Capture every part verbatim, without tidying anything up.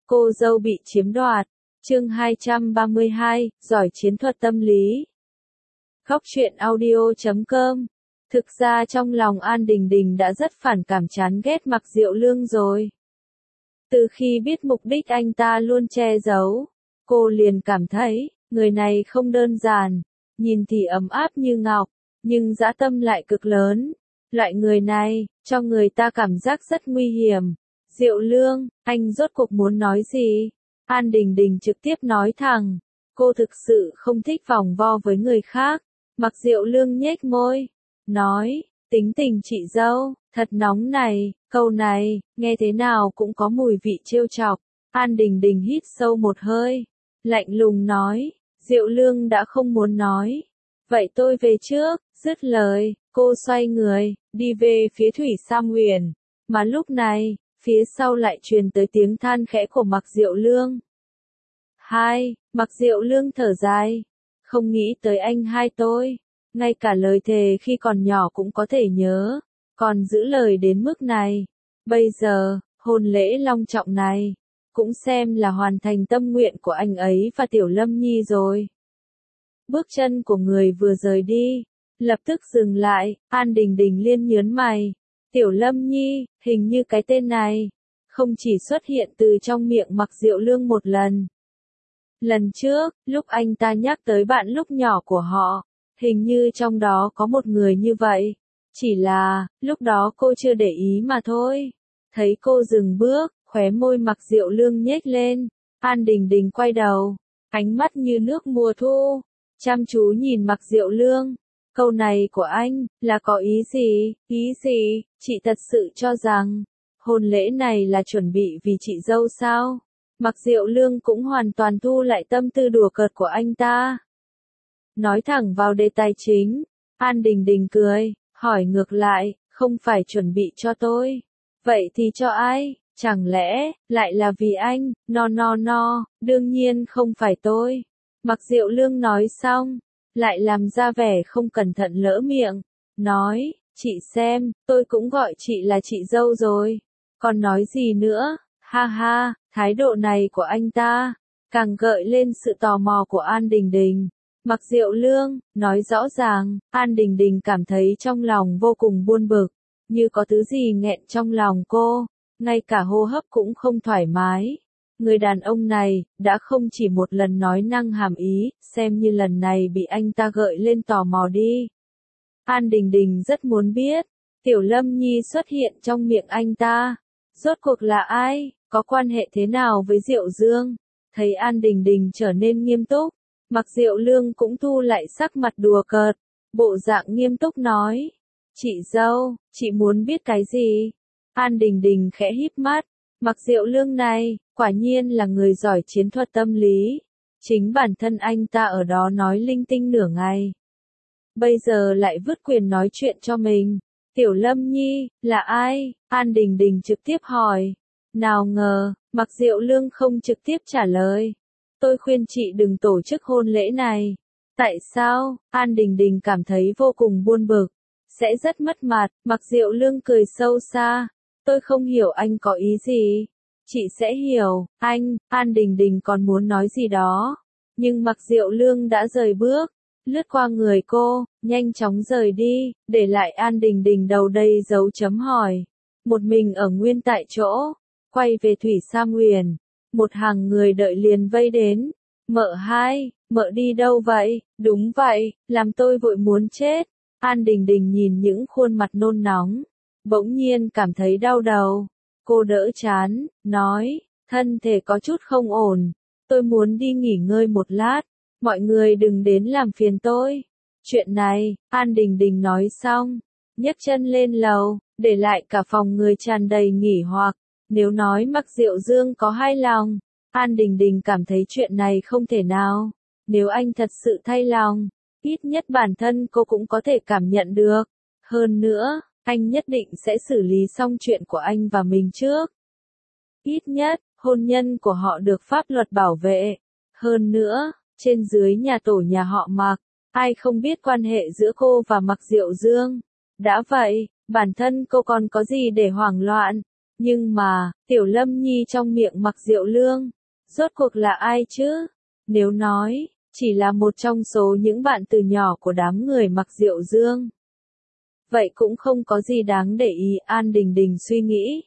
cô dâu bị chiếm đoạt. Chương hai trăm ba mươi hai, giỏi chiến thuật tâm lý. Góc truyện audio chấm com. Thực ra trong lòng An Đình Đình đã rất phản cảm chán ghét Mạc Diệu Lương rồi. Từ khi biết mục đích anh ta luôn che giấu, cô liền cảm thấy, người này không đơn giản, nhìn thì ấm áp như ngọc, nhưng dã tâm lại cực lớn. Loại người này, cho người ta cảm giác rất nguy hiểm. Diệu Lương, anh rốt cuộc muốn nói gì? An Đình Đình trực tiếp nói thẳng, cô thực sự không thích vòng vo với người khác. Mạc Diệu Lương nhếch môi, nói, tính tình chị dâu, thật nóng này, câu này, nghe thế nào cũng có mùi vị trêu chọc. An Đình Đình hít sâu một hơi, lạnh lùng nói, Diệu Lương đã không muốn nói. Vậy tôi về trước, dứt lời, cô xoay người, đi về phía Thủy Sam Huyền. Mà lúc này, phía sau lại truyền tới tiếng than khẽ của Mạc Diệu Lương. Hai, Mạc Diệu Lương thở dài, không nghĩ tới anh hai tôi, ngay cả lời thề khi còn nhỏ cũng có thể nhớ, còn giữ lời đến mức này. Bây giờ, hôn lễ long trọng này, cũng xem là hoàn thành tâm nguyện của anh ấy và Tiểu Lâm Nhi rồi. Bước chân của người vừa rời đi, lập tức dừng lại, An Đình Đình liên nhớn mày. Tiểu Lâm Nhi, hình như cái tên này, không chỉ xuất hiện từ trong miệng Mạc Diệu Lương một lần. Lần trước, lúc anh ta nhắc tới bạn lúc nhỏ của họ, hình như trong đó có một người như vậy. Chỉ là, lúc đó cô chưa để ý mà thôi. Thấy cô dừng bước, khóe môi Mạc Diệu Lương nhếch lên. An Đình Đình quay đầu, ánh mắt như nước mùa thu, chăm chú nhìn Mạc Diệu Lương. Câu này của anh, là có ý gì, ý gì, chị thật sự cho rằng, hôn lễ này là chuẩn bị vì chị dâu sao? Mạc Diệu Lương cũng hoàn toàn thu lại tâm tư đùa cợt của anh ta. Nói thẳng vào đề tài chính, An Đình Đình cười, hỏi ngược lại, không phải chuẩn bị cho tôi. Vậy thì cho ai? Chẳng lẽ, lại là vì anh, no no no, đương nhiên không phải tôi. Mạc Diệu Lương nói xong, lại làm ra vẻ không cẩn thận lỡ miệng, nói, chị xem, tôi cũng gọi chị là chị dâu rồi. Còn nói gì nữa, ha ha, thái độ này của anh ta, càng gợi lên sự tò mò của An Đình Đình. Mạc Diệu Lương, nói rõ ràng, An Đình Đình cảm thấy trong lòng vô cùng buồn bực, như có thứ gì nghẹn trong lòng cô, ngay cả hô hấp cũng không thoải mái. Người đàn ông này, đã không chỉ một lần nói năng hàm ý, xem như lần này bị anh ta gợi lên tò mò đi. An Đình Đình rất muốn biết, Tiểu Lâm Nhi xuất hiện trong miệng anh ta, rốt cuộc là ai, có quan hệ thế nào với Diệu Dương. Thấy An Đình Đình trở nên nghiêm túc, Mạc Diệu Lương cũng thu lại sắc mặt đùa cợt, bộ dạng nghiêm túc nói, chị dâu, chị muốn biết cái gì? An Đình Đình khẽ híp mắt, Mạc Diệu Lương này, quả nhiên là người giỏi chiến thuật tâm lý. Chính bản thân anh ta ở đó nói linh tinh nửa ngày. Bây giờ lại vứt quyền nói chuyện cho mình. Tiểu Lâm Nhi, là ai? An Đình Đình trực tiếp hỏi. Nào ngờ, Mạc Diệu Lương không trực tiếp trả lời. Tôi khuyên chị đừng tổ chức hôn lễ này. Tại sao? An Đình Đình cảm thấy vô cùng buồn bực. Sẽ rất mất mặt. Mạc Diệu Lương cười sâu xa. Tôi không hiểu anh có ý gì. Chị sẽ hiểu, anh. An Đình Đình còn muốn nói gì đó. Nhưng Mạc Diệu Lương đã rời bước, lướt qua người cô, nhanh chóng rời đi, để lại An Đình Đình đầu đầy dấu chấm hỏi. Một mình ở nguyên tại chỗ, quay về Thủy Sam Huyền. Một hàng người đợi liền vây đến. Mợ hai, mợ đi đâu vậy? Đúng vậy, làm tôi vội muốn chết. An Đình Đình nhìn những khuôn mặt nôn nóng, bỗng nhiên cảm thấy đau đầu. Cô đỡ chán, nói, thân thể có chút không ổn, tôi muốn đi nghỉ ngơi một lát, mọi người đừng đến làm phiền tôi. Chuyện này, An Đình Đình nói xong, nhấc chân lên lầu, để lại cả phòng người tràn đầy nghỉ hoặc. Nếu nói Mạc Diệu Dương có hai lòng, An Đình Đình cảm thấy chuyện này không thể nào. Nếu anh thật sự thay lòng, ít nhất bản thân cô cũng có thể cảm nhận được. Hơn nữa, anh nhất định sẽ xử lý xong chuyện của anh và mình trước. Ít nhất, hôn nhân của họ được pháp luật bảo vệ. Hơn nữa, trên dưới nhà tổ nhà họ Mạc, ai không biết quan hệ giữa cô và Mạc Diệu Dương. Đã vậy, bản thân cô còn có gì để hoảng loạn. Nhưng mà, Tiểu Lâm Nhi trong miệng Mặc Diệu Lương, rốt cuộc là ai chứ? Nếu nói, chỉ là một trong số những bạn từ nhỏ của đám người Mặc Diệu Dương. Vậy cũng không có gì đáng để ý, An Đình Đình suy nghĩ.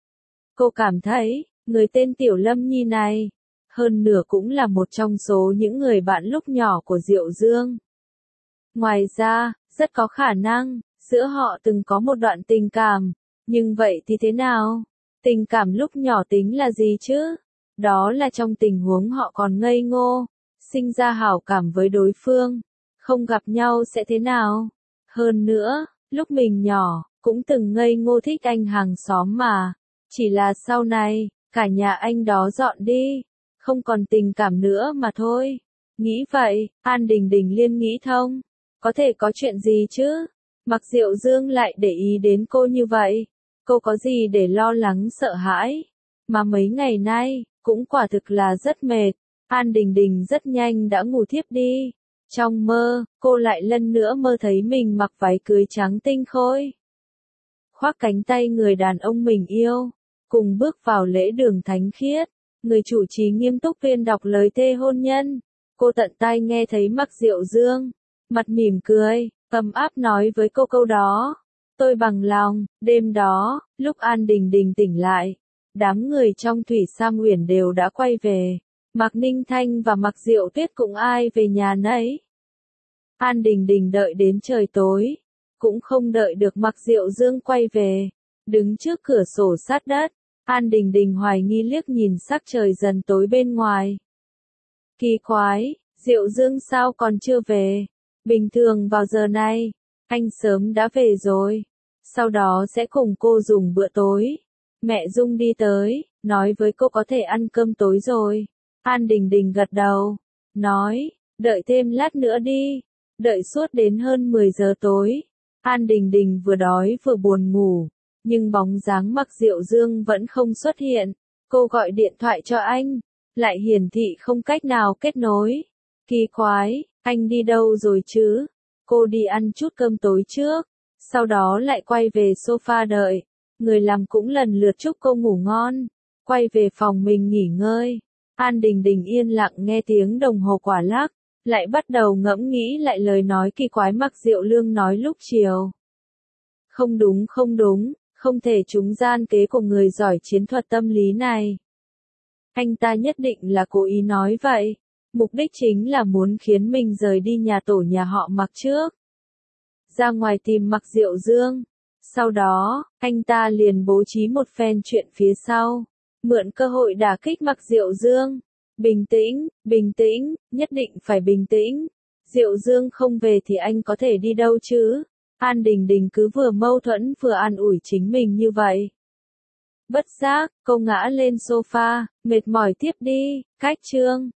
Cô cảm thấy, người tên Tiểu Lâm Nhi này, hơn nửa cũng là một trong số những người bạn lúc nhỏ của Diệu Dương. Ngoài ra, rất có khả năng, giữa họ từng có một đoạn tình cảm, nhưng vậy thì thế nào? Tình cảm lúc nhỏ tính là gì chứ? Đó là trong tình huống họ còn ngây ngô, sinh ra hảo cảm với đối phương, không gặp nhau sẽ thế nào? Hơn nữa, lúc mình nhỏ, cũng từng ngây ngô thích anh hàng xóm mà, chỉ là sau này, cả nhà anh đó dọn đi, không còn tình cảm nữa mà thôi. Nghĩ vậy, An Đình Đình liên nghĩ thông, có thể có chuyện gì chứ? Mặc Diệu Dương lại để ý đến cô như vậy, cô có gì để lo lắng sợ hãi? Mà mấy ngày nay, cũng quả thực là rất mệt, An Đình Đình rất nhanh đã ngủ thiếp đi. Trong mơ, cô lại lần nữa mơ thấy mình mặc váy cưới trắng tinh khôi, khoác cánh tay người đàn ông mình yêu, cùng bước vào lễ đường thánh khiết. Người chủ trì nghiêm túc tuyên đọc lời thề hôn nhân. Cô tận tai nghe thấy Mặc Diệu Dương, mặt mỉm cười, ấm áp nói với cô câu đó. Tôi bằng lòng. Đêm đó, lúc An Đình Đình tỉnh lại, đám người trong Thủy Sam Uyển đều đã quay về. Mạc Ninh Thanh và Mạc Diệu Tuyết cũng ai về nhà nấy. An Đình Đình đợi đến trời tối, cũng không đợi được Mạc Diệu Dương quay về. Đứng trước cửa sổ sát đất, An Đình Đình hoài nghi liếc nhìn sắc trời dần tối bên ngoài. Kỳ quái, Diệu Dương sao còn chưa về? Bình thường vào giờ này, anh sớm đã về rồi. Sau đó sẽ cùng cô dùng bữa tối. Mẹ Dung đi tới, nói với cô có thể ăn cơm tối rồi. An Đình Đình gật đầu, nói, đợi thêm lát nữa đi. Đợi suốt đến hơn mười giờ tối. An Đình Đình vừa đói vừa buồn ngủ, nhưng bóng dáng Mặc Diệu Dương vẫn không xuất hiện. Cô gọi điện thoại cho anh, lại hiển thị không cách nào kết nối. Kỳ quái, anh đi đâu rồi chứ? Cô đi ăn chút cơm tối trước, sau đó lại quay về sofa đợi. Người làm cũng lần lượt chúc cô ngủ ngon, quay về phòng mình nghỉ ngơi. An Đình Đình yên lặng nghe tiếng đồng hồ quả lắc, lại bắt đầu ngẫm nghĩ lại lời nói kỳ quái Mặc Diệu Lương nói lúc chiều. Không đúng không đúng, không thể trúng gian kế của người giỏi chiến thuật tâm lý này. Anh ta nhất định là cố ý nói vậy, mục đích chính là muốn khiến mình rời đi nhà tổ nhà họ Mặc trước. Ra ngoài tìm Mặc Diệu Dương, sau đó, anh ta liền bố trí một phen chuyện phía sau, mượn cơ hội đả kích Mặc Diệu Dương. Bình tĩnh, bình tĩnh, nhất định phải bình tĩnh. Diệu Dương không về thì anh có thể đi đâu chứ? An Đình Đình cứ vừa mâu thuẫn vừa an ủi chính mình như vậy. Bất giác, cô ngã lên sofa, mệt mỏi tiếp đi. Cách chương